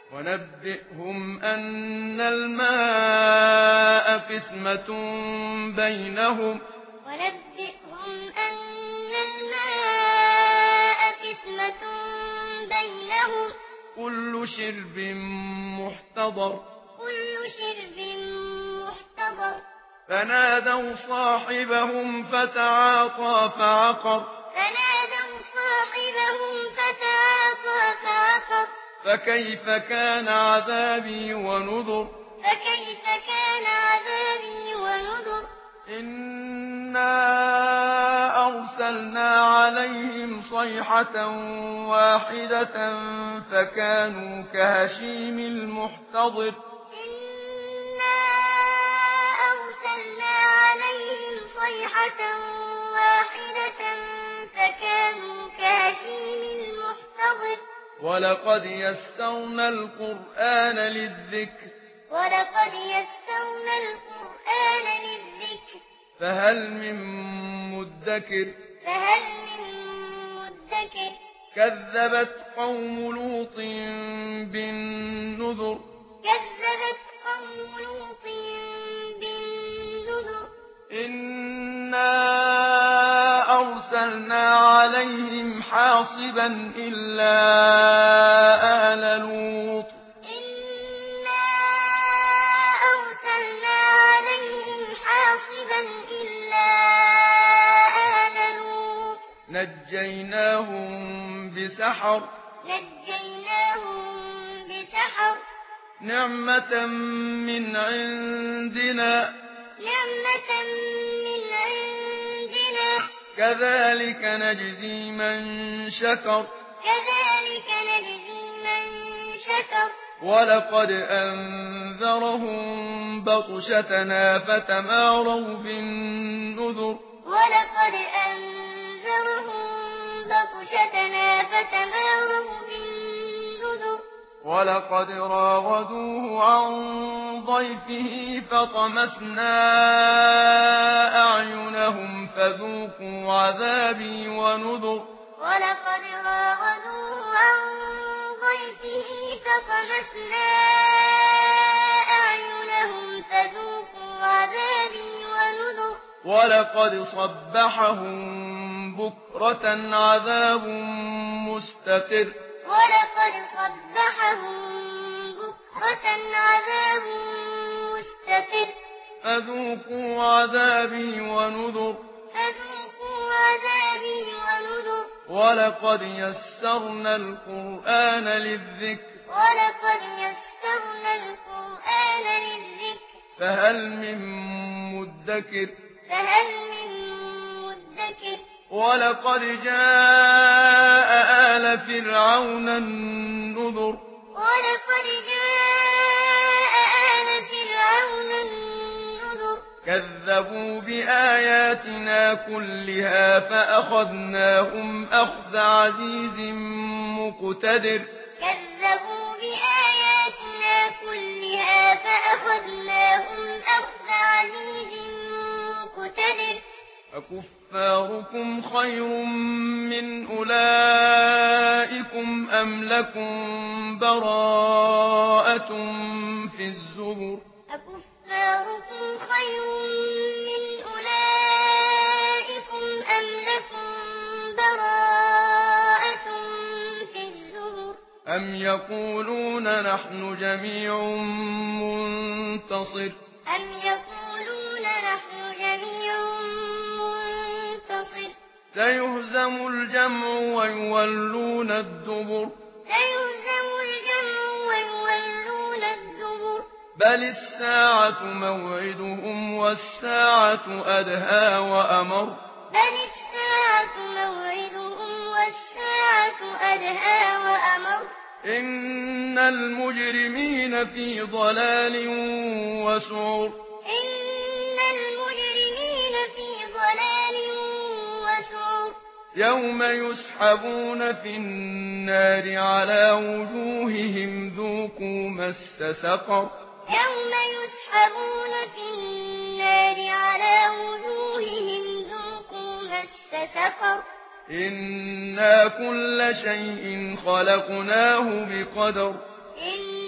ونبئهم أن الماء قسمة بينهم ونبئهم أن الماء قسمة بينهم كل شرب محتضر فنادوا صاحبهم فتعاطى فعقر فكيف كان عذابي ونذر إنا أرسلنا عليهم صيحة واحدة فكانوا كهشيم المحتضر إنا أرسلنا عليهم صيحة واحدة فكانوا كهشيم المحتضر ولقد يسرنا القرآن للذكر فهل من مدكر كذبت قوم لوط بالنذر إنا أرسلنا عليهم حاصبا إلا آل لوط نجيناهم بسحر نعمة من عندنا كذلك نجزي من شكر ولقد أنذرهم بطشتنا فتماروا بالنذر ولقد راودوه عن ضيفه فطمسنا أعينهم فذوقوا عذابي ونذر ولقد صبحهم بكرة عذاب مستقر فذوقوا عذابي ونذر ولقد يسرنا القرآن للذكر فهل من مدكر ولقد جاء آل فرعون النذر كذبوا بآياتنا كلها فأخذناهم أخذ عزيز مقتدر أكفاركم خير من أولئكم أم لكم براءة في الزبر أم يقولون نحن جميع منتصر سيهزم الجمع ويولون الدبر بل الساعة موعدهم والساعة أدهى وأمر إن المجرمين في ضلال وسعر يوم يسحبون في النار على وجوههم ذوقوا مس سقر إنا كل شيء خلقناه بقدر إن